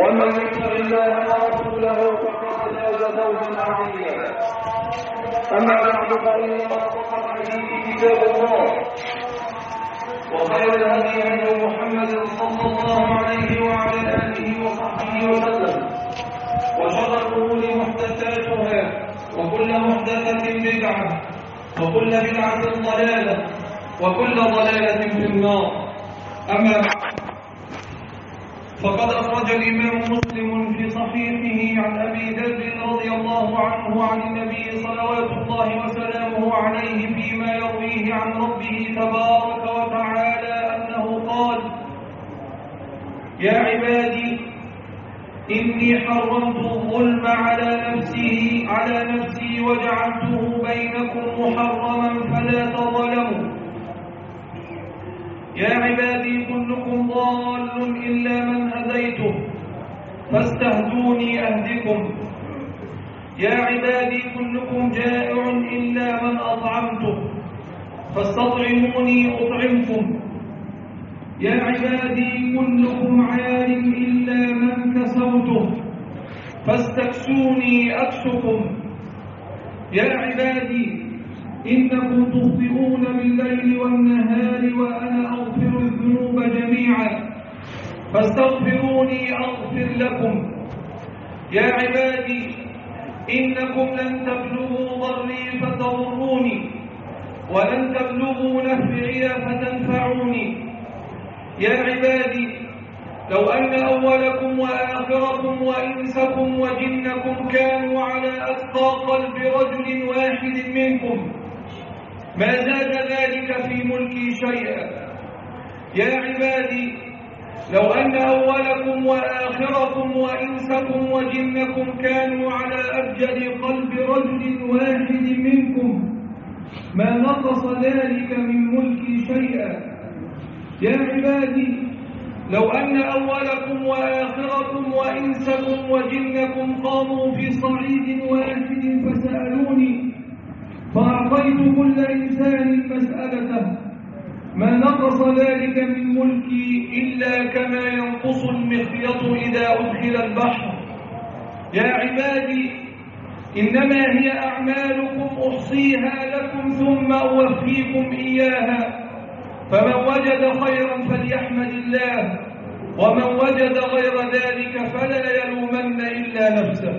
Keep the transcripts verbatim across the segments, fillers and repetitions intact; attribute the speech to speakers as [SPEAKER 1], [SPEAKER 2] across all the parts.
[SPEAKER 1] ومن يطع الله ورسوله فقد فاز فوزا عظيما. أما بعد فإن أصدق الحديث كتاب الله، وخير الهدي هدي محمد صلى الله عليه وعلى آله وصحبه وسلم، وشر الأمور محدثاتها، وكل محدثة بدعة، وكل بدعة ضلالة، وكل ضلالة في النار. أما بعد، فقد أخرج الإمام مسلم في صحيحه عن أبي ذر رضي الله عنه عن النبي صلوات الله وسلامه عليه فيما يرويه عن ربه تبارك وتعالى أنه قال: يا عبادي إني حرمت الظلم على نفسي على نفسي وجعلته بينكم محرما فلا تظلموا. يا عبادي كلكم ضال إلا من هديته فاستهدوني أهدكم. يا عبادي كلكم جائع إلا من أطعمته فاستطعموني أطعمكم. يا عبادي كلكم عار إلا من كسوته فاستكسوني أكسكم. يا عبادي إنكم تخطئون بالليل والنهار وأنا أغفر الذنوب جميعا فاستغفروني أغفر لكم. يا عبادي إنكم لن تبلغوا ضري فتضروني ولن تبلغوا نفعي فتنفعوني. يا عبادي لو أن أولكم وآخركم وإنسكم وجنكم كانوا على أتقى قلب رجل واحد منكم ما زاد ذلك في ملكي شيئا. يا عبادي لو أن أولكم وآخركم وإنسكم وجنكم كانوا على أبجد قلب رجل واحد منكم ما نقص ذلك من ملكي شيئا. يا عبادي لو أن أولكم وآخركم وإنسكم وجنكم قاموا في صعيد واحد فسألوني فأعطيت كل إنسان مسألته ما نقص ذلك من ملكي إلا كما ينقص المخيط إذا أدخل البحر. يا عبادي إنما هي أعمالكم أحصيها لكم ثم أوفيكم إياها، فمن وجد خيرا فليحمد الله، ومن وجد غير ذلك فلا يلومن إلا نفسه.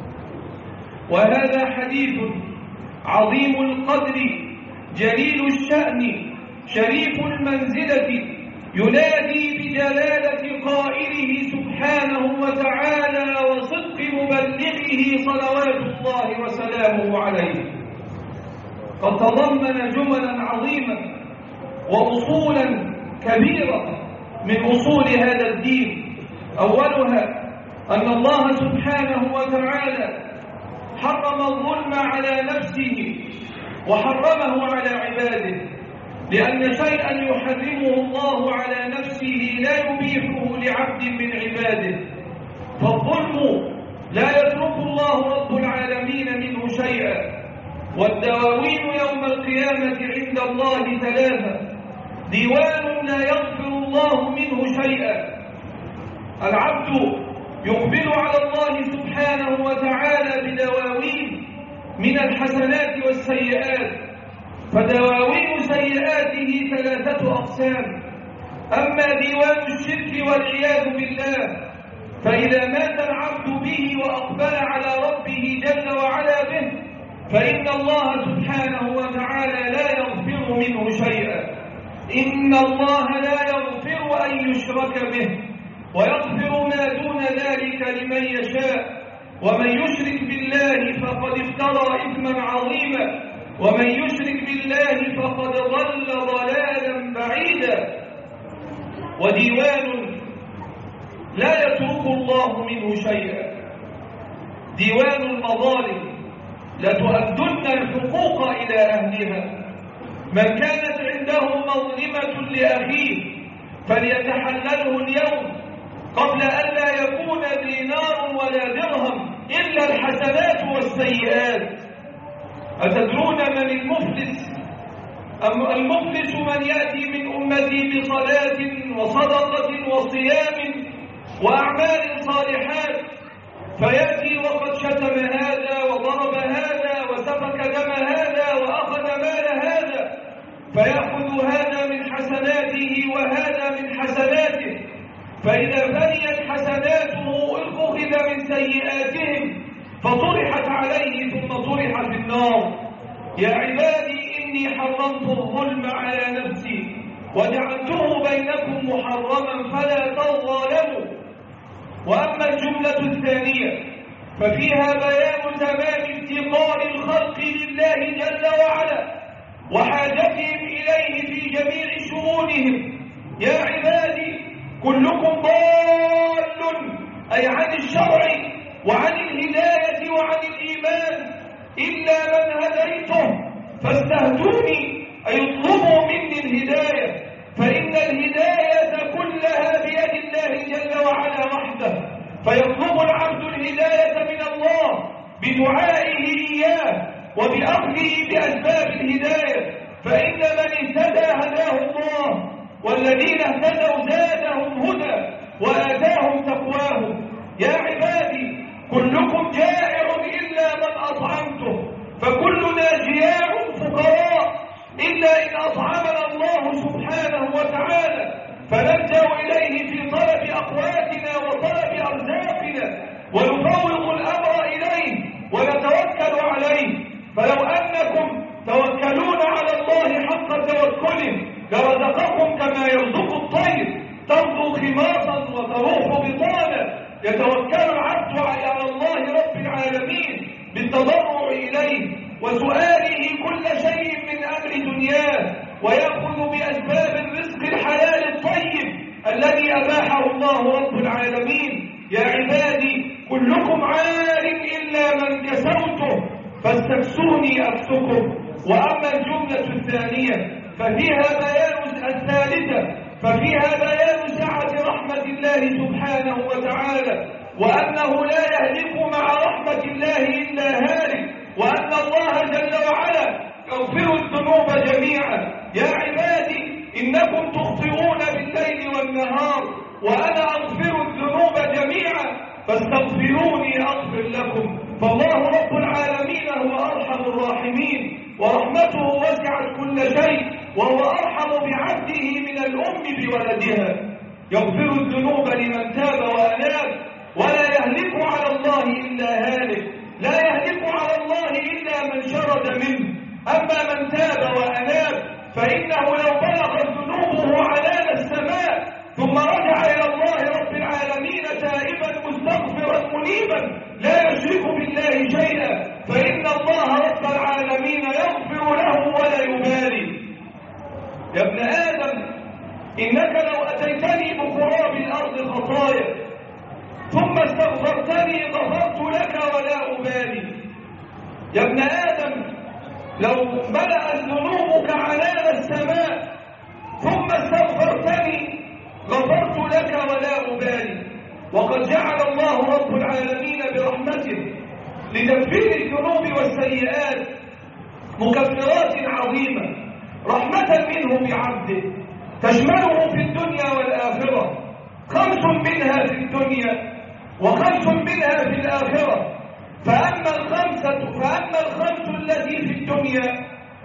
[SPEAKER 1] وهذا حديث عظيم القدر جليل الشأن شريف المنزلة ينادي بجلالة قائله سبحانه وتعالى وصدق مبلغه صلوات الله وسلامه عليه. قد تضمن جملا عظيمة وأصولا كبيرة من أصول هذا الدين. أولها أن الله سبحانه وتعالى حرم الظلم على نفسه وحرمه على عباده، لأن شيئا يحرمه الله على نفسه لا يبيحه لعبد من عباده. فالظلم لا يترك الله رب العالمين منه شيئا. والدواوين يوم القيامة عند الله ثلاثة: ديوان لا يغفر الله منه شيئا. العبد يقبل على الله سبحانه وتعالى بدواوين من الحسنات والسيئات، فدواوين سيئاته ثلاثة أقسام. أما ديوان الشرك والعياذ بالله فإذا مات العبد به وأقبل على ربه جل وعلا به فإن الله سبحانه وتعالى لا يغفر منه شيئا. إن الله لا يغفر أن يشرك به ويغفر ما دون ذلك لمن يشاء، ومن يشرك بالله فقد افترى إثما عظيما، ومن يشرك بالله فقد ضل ضلالا بعيدا. وديوان لا يترك الله منه شيئا: ديوان المظالم، لتؤدن الحقوق إلى أهلها. من كانت عنده مظلمة لأخيه فليتحلله اليوم قبل أن لا يكون دينار ولا درهم إلا الحسنات والسيئات. أتدرون من المفلس؟ المفلس من يأتي من أمتي بصلاة وصدقة وصيام وأعمال صالحات، فيأتي وقد شتم هذا وضرب هذا وسفك دم هذا وأخذ مال هذا، فيأخذ هذا من حسناته وهذا من حسناته، فإذا فنيت حسناته أخذ من سيئاتهم فطرحت عليه ثم طرح في النار. يا عبادي إني حرمت الظلم على نفسي وجعلته بينكم محرما فلا تظالموا. وأما الجملة الثانية ففيها بيان تمام افتقار الخلق لله جل وعلا وحاجتهم إليه في جميع شؤونهم. يا عبادي كلكم ضال أي عن الشرع وعن الهداية وعن الإيمان إلا من هديته فاستهدوني أي اطلبوا مني الهداية، فإن الهداية كلها بيد الله جل وعلا وحده، فيطلب العبد الهداية من الله بدعائه إياه وبأخذه بأسباب الهداية، فإن من اهتدى هداه الله، والذين اهتدوا زادهم هدى وآتاهم تقواهم. يا عبادي كلكم جائع إلا من أطعمته، فكلنا جياع فقراء إلا إن أطعمنا الله سبحانه وتعالى، فنلجأ إليه في طلب أقواتنا وطلب أرزاقنا ونفوض الأمر إليه ونتوكل عليه. فلو أنكم توكلون على الله حق توكله لرزقكم كما يرزق الطير تغدو خماصا وتروح بطانا. يتوكل العبد على الله رب العالمين بالتضرع إليه وسؤاله كل شيء من أمر دنياه، ويأخذ بأسباب الرزق الحلال الطيب الذي أباحه الله رب العالمين. يا عبادي كلكم عار إلا من كسوته فاستكسوني أكسكم. وأما الجملة الثانية ففيها بيان الثالثة ففيها بيان سعة رحمة الله سبحانه وتعالى، وأنه لا يهلك مع رحمة الله إلا هالك، وأن الله جل وعلا يغفر الذنوب جميعا. يا عبادي إنكم تخطئون بالليل والنهار وأنا أغفر الذنوب جميعا فاستغفروني أغفر لكم. فالله رب العالمين هو أرحم الراحمين ورحمته وسعت كل شيء، وهو أرحم بعبده من الأم بولدها، يغفر الذنوب لمن تاب وأناب ولا يهلك على الله إلا هالك، لا يهلك على الله إلا من شرد منه. أما من تاب وأناب فإنه لو بلغت ذنوبه عنان السماء ثم رجع إلى الله رب العالمين تائبا مستغفرا منيبا لا يشرك بالله شيئا فإن الله رب العالمين يغفر له ولا يبالي. يا ابن آدم إنك لو أتيتني بقراب الأرض خطايا ثم استغفرتني غفرت لك ولا أبالي. يا ابن آدم لو ملأت ذنوبك عنان السماء ثم استغفرتني غفرت لك ولا أبالي. وقد جعل الله رب العالمين برحمته لتكفير الذنوب والسيئات مكفرات عظيمة رحمة منه بعبده تشمله في الدنيا والآخرة، خمس منها في الدنيا وخمس منها في الآخرة. فأما الخمسة فأما الخمس التي في الدنيا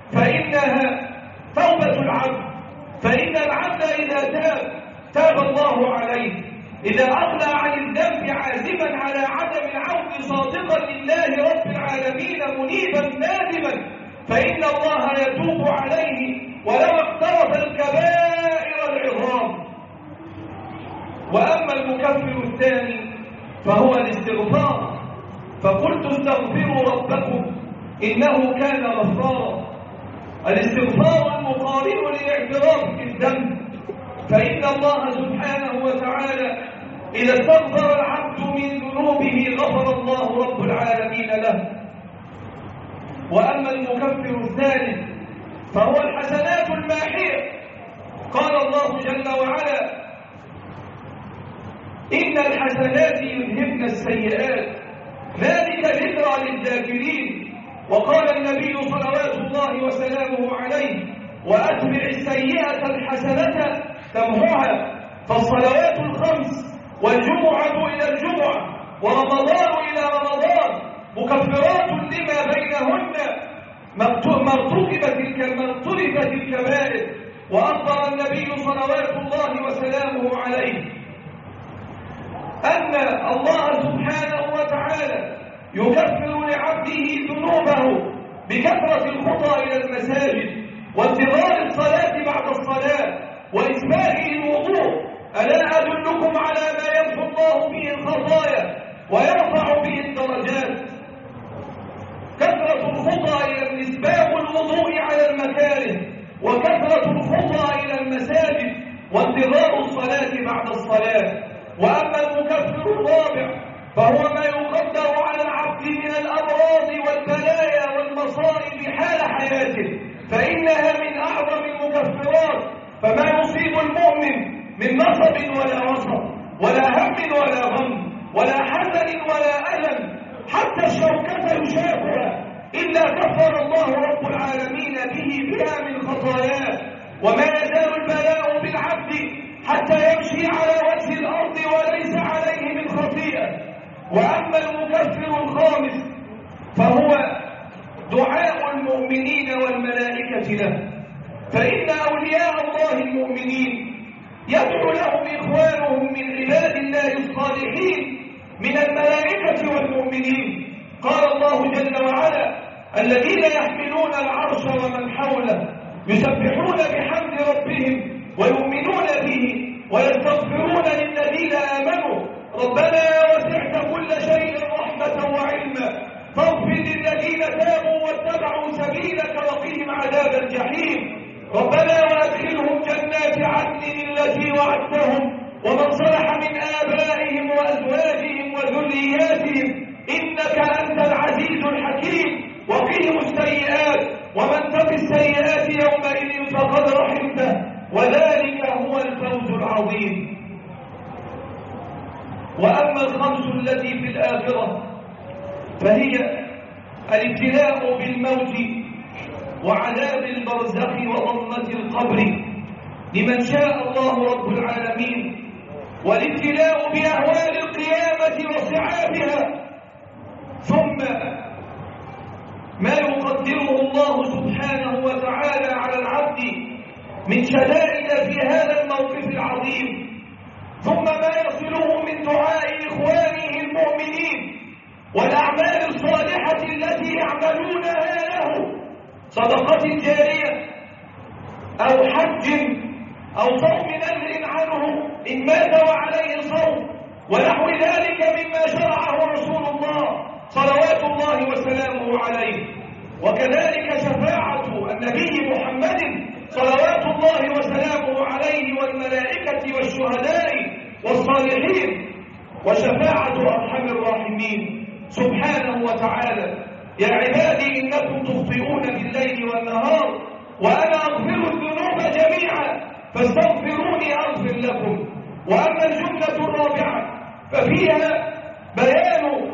[SPEAKER 1] فإنها توبة العبد، فإن العبد إذا تاب تاب الله عليه، إذا أقلع عن الذنب عازما على عدم العود صادقا لله رب العالمين منيبا نادما فإن الله يتوب عليه ولو اقترف الكبائر العظام. وأما المكفر الثاني فهو الاستغفار، فقلت استغفروا ربكم إنه كان غفارا. الاستغفار المقارن للاعتراف بالذنب، فإن الله سبحانه وتعالى إذا استغفر العبد من ذنوبه غفر الله رب العالمين له. وأما المكفر الثالث فهو الحسنات الماحية، قال الله جل وعلا إن الحسنات يذهبن السيئات ذلك ذكرى للذاكرين. وقال النبي صلوات الله وسلامه عليه وأتبع السيئة الحسنة تمحها. فالصلوات الخمس والجمعة إلى الجمعة ورمضان إلى رمضان مكفرات لما بينهن مرتكبت مرتكبت الكبائر. وأخبر النبي صلوات الله وسلامه عليه أن الله سبحانه وتعالى يكفر لعبده ذنوبه بكثرة الخطى إلى المساجد وانتظار الصلاة بعد الصلاة وإسباغه الوضوء. ألا أدلكم على ما يمحو الله به الخطايا ويرفع به الدرجات؟ كثرة الخطى إلى الإسباغ والوضوء على المكاره، وكثرة الخطى إلى المساجد وانتظار الصلاة بعد الصلاة. وأما المكفر الرابع فهو ما يقدر على العبد من الأمراض والبلايا والمصائب حال حياته، فإنها من أعظم المكفرات. فما يصيب المؤمن من نصب ولا وصب ولا هم ولا غم ولا حزن ولا ألم حتى الشوكة يشاكها إلا كفر الله رب العالمين به بها من خطاياه. وما يزال البلاء بالعبد حتى يمشي على وجه الأرض وليس عليه من خطيئة. وأما المكفر الخامس فهو دعاء المؤمنين والملائكة له، فإن أولياء الله المؤمنين يدعو لهم إخوانهم من عباد الله الصالحين من الملائكة والمؤمنين. قال الله جل وعلا: الذين يحملون العرش ومن حوله يسبحون بحمد ربهم ويؤمنون به ويستغفرون للذين آمنوا ربنا وسعت كل شيء رحمة وعلما فاغفر للذين تابوا واتبعوا سبيلك وقهم عذاب الجحيم ربنا وأدخلهم جنات عدن التي وعدتهم ومن صلح من آبائهم وأزواجهم وذرياتهم إنك أنت العزيز الحكيم وقهم السيئات ومن تق السيئات يومئذ فقد رحمته وذلك هو الفوز العظيم. وأما الخمس التي في الآخرة فهي الابتلاء بالموت وعذاب البرزخ وضمة القبر لمن شاء الله رب العالمين، والابتلاء بأهوال القيامة وصعابها، ثم ما يقدره الله سبحانه وتعالى على العبد من شدائد في هذا الموقف العظيم، ثم ما يصله من دعاء إخوانه المؤمنين والأعمال الصالحة التي يعملونها له، صدقة جارية أو حج أو صوم نذر عنه إن مات وعليه صوم ونحو ذلك مما شرعه رسول الله صلوات الله وسلامه عليه. وكذلك شفاعة النبي محمد صلوات الله وسلامه عليه والملائكة والشهداء والصالحين، وشفاعة أرحم الراحمين سبحانه وتعالى: يا عبادي إنكم تخطئون بالليل والنهار وأنا أغفر الذنوب جميعا فاستغفروني أغفر لكم. وأما الجملة الرابعة ففيها بيان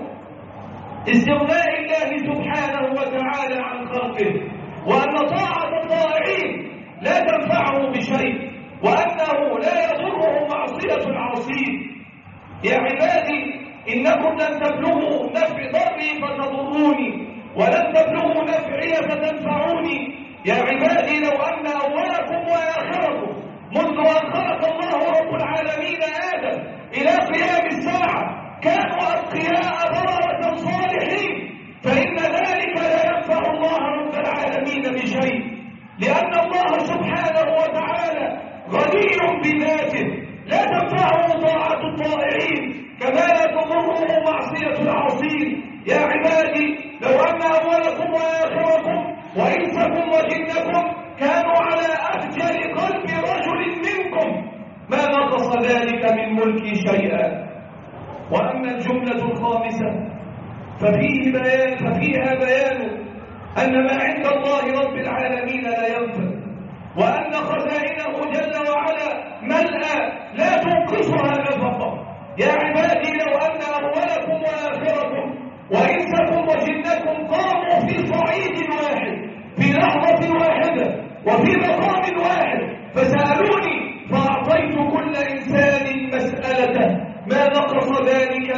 [SPEAKER 1] استغناء الله سبحانه وتعالى عن خلقه، وأن طاعة الطائعين لا تنفعه بشيء، وأنه لا يضره معصية العاصين. يا عبادي إنكم لن تبلغوا نفع ضري فتضروني ولن تبلغوا نفعي فتنفعوني. يا عبادي لو أن أولكم وآخركم منذ أن خلق الله رب العالمين آدم إلى قيام الساعة كانوا أتقياء بررة صالحين، فإن ذلك لا ينفع الله رب العالمين بشيء، لأن الله سبحانه وتعالى غني بذاته لا تنفعه طاعة الطائعين كما لا تضره معصية العاصين. يا عبادي لو أن أولكم وآخركم وإنسكم وجنكم كانوا على أفجر قلب رجل منكم ما نقص ذلك من ملكي شيئا. وأما الجملة الخامسة ففيه بيان ففيها بيان أن ما عند الله رب العالمين لا ينفد، وأن خزائنه جل وعلا ملأى لا تنقصها نفقة. يا عبادي لو أن أولكم وآخركم وإنسكم وجنكم قاموا في صعيد واحد في لحظة واحدة وفي مقام واحد فسألوني فأعطيت كل إنسان مسألته ما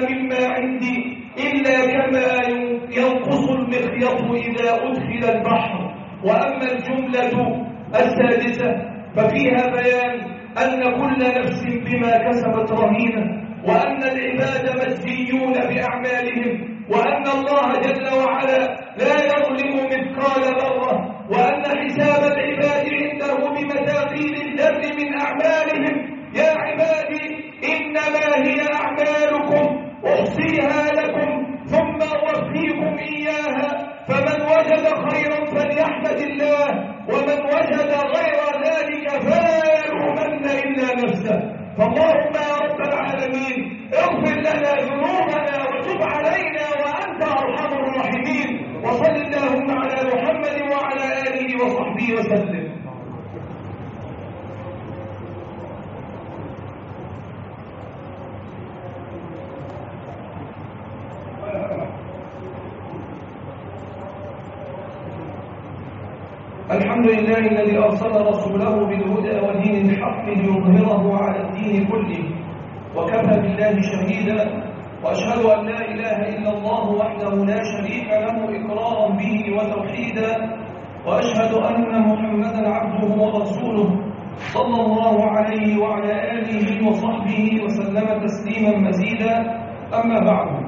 [SPEAKER 1] مما عندي إلا كما ينقص المخيط إذا أدخل البحر. وأما الجملة السادسة ففيها بيان أن كل نفس بما كسبت رهينة، وأن العباد مجزيون بأعمالهم، وأن الله جل وعلا لا يظلم مثقال ذرة، وأن حساب العباد عنده بمثاقيل الذر من أعمالهم. يا عبادي إنما هي أعمالكم أحصيها لكم ثم أوفيكم إياها، فمن وجد خيرا فليحمد الله، ومن وجد غير ذلك فلا يلومن إلا نفسه. فاللهم يا رب العالمين اغفر لنا ذنوبنا وتب علينا وأنت أرحم الراحمين. وصل اللهم على محمد وعلى آله وصحبه وسلم. الحمد لله الذي أرسل رسوله بالهدى ودين الحق ليظهره على الدين كله، وكفى بالله شهيدا، وأشهد أن لا إله إلا الله وحده لا شريك له إقرارا به وتوحيدا، وأشهد أن محمدا عبده ورسوله صلى الله عليه وعلى آله وصحبه وسلم تسليما مزيدا. أما بعد،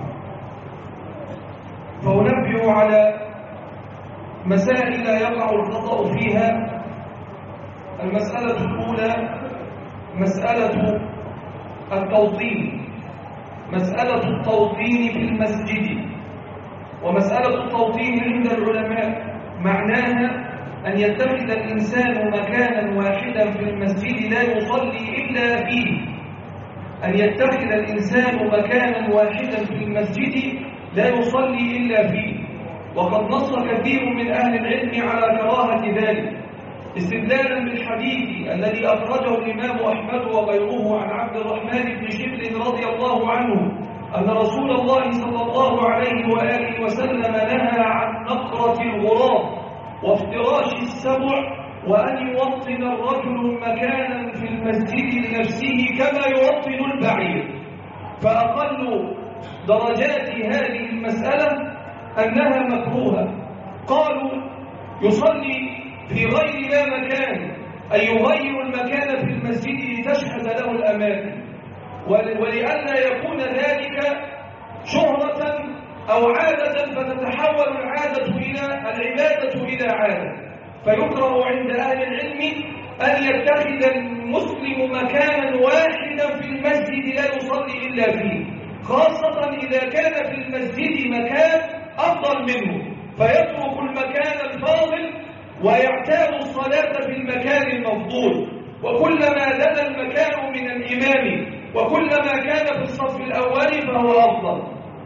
[SPEAKER 1] فأنبه على مسائل يقع الخطأ فيها. المسألة الأولى مسألة التوطين، مسألة التوطين في المسجد. ومسألة التوطين عند العلماء معناها أن يتخذ الإنسان مكانا واحدا في المسجد لا يصلي إلا فيه، أن يتخذ الإنسان مكانا واحدا في المسجد لا يصلي إلا فيه. وقد نص كثير من أهل العلم على كراهة ذلك، استدلالا بالحديث الذي أخرجه الإمام أحمد وغيره عن عبد الرحمن بن شبل رضي الله عنه أن رسول الله صلى الله عليه وآله وسلم نهى عن نقرة الغراب وافتراش السبع، وأن يوطن الرجل مكانا في المسجد لنفسه كما يوطن البعير. فأقل درجات هذه المسألة أنها مكروهة. قالوا يصلي في غير لا مكان، أي يغير المكان في المسجد لتشهد له الأماكن، ولئلا يكون ذلك شهرة أو عادة فتتحول العادة إلى العبادة إلى عادة. فيكره عند أهل العلم أن يتخذ المسلم مكانا واحدا في المسجد لا يصلي إلا فيه، خاصة إذا كان في المسجد مكان أفضل منه، فيترك المكان الفاضل ويعتاد الصلاة في المكان المفضول. وكلما دنا المكان من الإمام وكلما كان في الصف الأول فهو أفضل.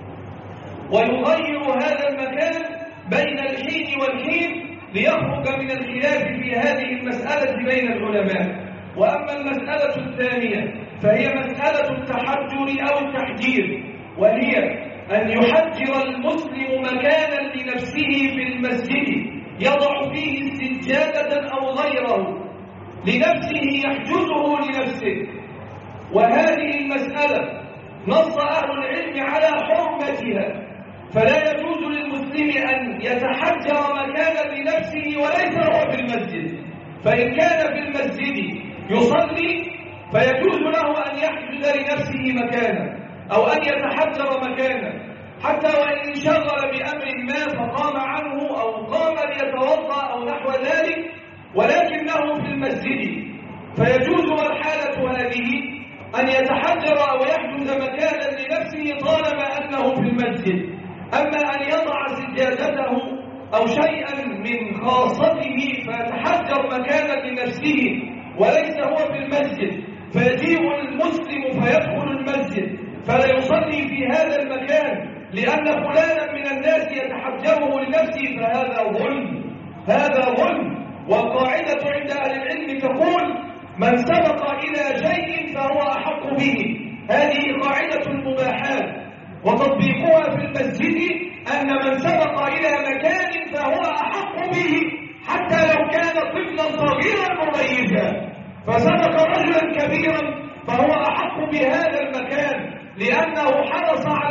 [SPEAKER 1] ويغير هذا المكان بين الحين والحين ليخرج من الخلاف في هذه المسألة بين العلماء. وأما المسألة الثانية فهي مسألة التحجر أو التحجير، وهي أن يحجر المسلم مكانا لنفسه في المسجد يضع فيه سجادة أو غيره لنفسه يحجزه لنفسه. وهذه المسألة نص أهل العلم على حرمتها، فلا يجوز للمسلم أن يتحجر مكانا لنفسه وليس هو في المسجد. فإن كان في المسجد يصلي فيجوز له أن يحجز لنفسه مكانا أو أن يتحجر مكانا، حتى وإن انشغل بأمر ما فقام عنه أو قام ليتوضأ أو نحو ذلك ولكنه في المسجد، فيجوز الحالة هذه أن يتحجر أو يحجز مكانا لنفسه طالما أنه في المسجد. أما أن يضع سجادته أو شيئا من خاصته فيتحجر مكانا لنفسه وليس هو في المسجد، فيجيء المسلم فيدخل المسجد فلا يصلي في هذا المكان لأن فلانا من الناس يتحجره لنفسه، فهذا ظلم، هذا ظلم. والقاعدة عند أهل العلم تقول من سبق إلى شيء فهو أحق به. هذه قاعدة المباحات، وتطبيقها في المسجد أن من سبق إلى مكان فهو أحق به حتى لو كان طفلا صغيرا مميزا، فسبق رجلا كبيرا فهو أحق بهذا المكان لأنه حرص على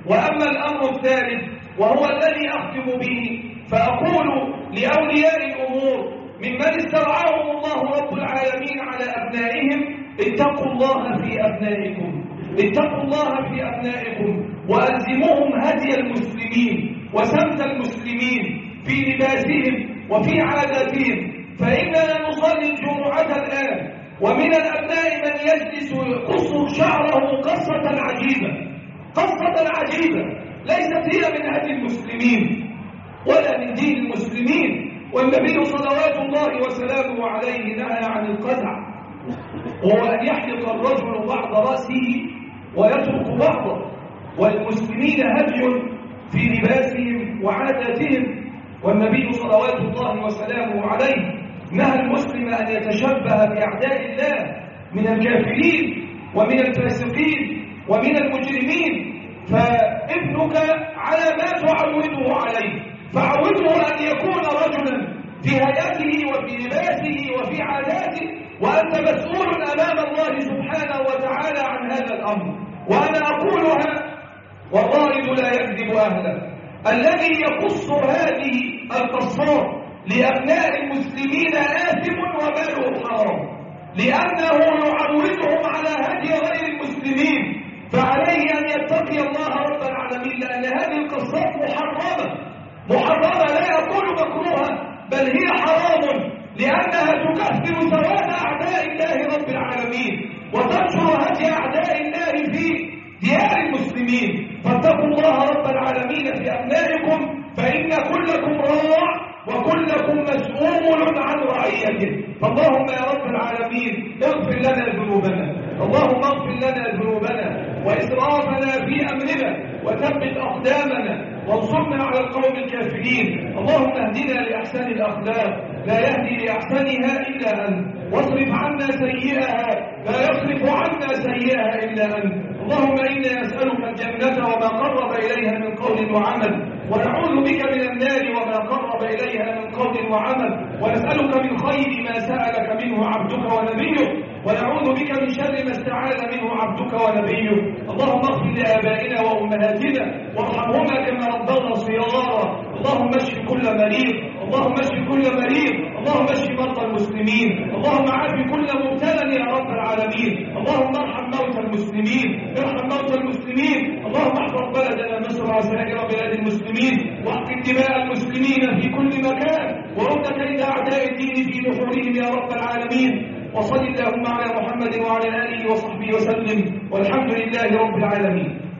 [SPEAKER 1] وأما الأمر الثالث وهو الذي أختم به، فأقول لأولياء الأمور ممن استرعاهم الله رب العالمين على أبنائهم: اتقوا الله في أبنائكم، اتقوا الله في أبنائكم، وألزموهم هدي المسلمين وسمت المسلمين في لباسهم وفي عاداتهم. فإننا نصلي الجمعة الآن ومن الأبناء من يجلس يقص شعره قصة عجيبة، قصة عجيبة ليست هي من هدي المسلمين ولا من دين المسلمين. والنبي صلوات الله وسلامه عليه نهى عن القزع، وهو أن يحلق الرجل بعض رأسه ويترك بعضه. والمسلمين هدي في لباسهم وعاداتهم، والنبي صلوات الله وسلامه عليه نهى المسلم أن يتشبه بأعداء الله من الكافرين ومن الفاسقين ومن المجرمين. فابنك على ما تعوده عليه، فعوده أن يكون رجلا في هيئته وفي لباسه وفي عاداته، وأنت مسؤول أمام الله سبحانه وتعالى عن هذا الأمر. وأنا أقولها والرائد لا يكذب أهله: الذي يقص هذه القصات لأبناء المسلمين آثم وماله حرام، لأنه يعودهم على هدي غير المسلمين. فعليه أن يتقي الله رب العالمين، لأن هذه القصات محرمة، محرمة لا يقول مكروها، بل هي حرام، لأنها تكثر سواد أعداء الله رب العالمين وتنشر هدي أعداء الله في ديار المسلمين. فاتقوا الله رب العالمين في أبنائكم، فإن كلكم راع وكلكم مسؤول عن رعيته. فاللهم يا رب العالمين اغفر لنا ذنوبنا، اللهم اغفر لنا ذنوبنا وإسرافنا في أمرنا، وثبت أقدامنا وانصرنا على القوم الكافرين. اللهم اهدنا لأحسن الأخلاق، لا يهدي لأحسنها إلا أنت، واصرف عنا سيئها، لا يصرف عنا سيئها إلا أنت. اللهم إنا نسألك الجنة وما قرب إليها من قول وعمل، ونعوذ بك من النار وما قرب إليها من قول وعمل، ونسألك من خير ما سألك منه عبدك ونبيك، ونعوذ بك من شر ما استعاذ منه عبدك ونبيك. اللهم اغفر لآبائنا وأمهاتنا وارحمهما كما ربونا صغارا. اللهم اشف كل مريض، اللهم اشف كل مريض، اللهم اشف مرضى المسلمين، اللهم عاف كل مبتلى يا رب العالمين. اللهم ارحم موتى المسلمين، ارحم موتى المسلمين. اللهم احفظ بلدنا مصر وسائر بلاد المسلمين، واحقن دماء المسلمين في كل مكان، ورد كيد اعداء الدين في نحورهم يا رب العالمين. وصل اللهم على محمد وعلى اله وصحبه وسلم، والحمد لله رب العالمين.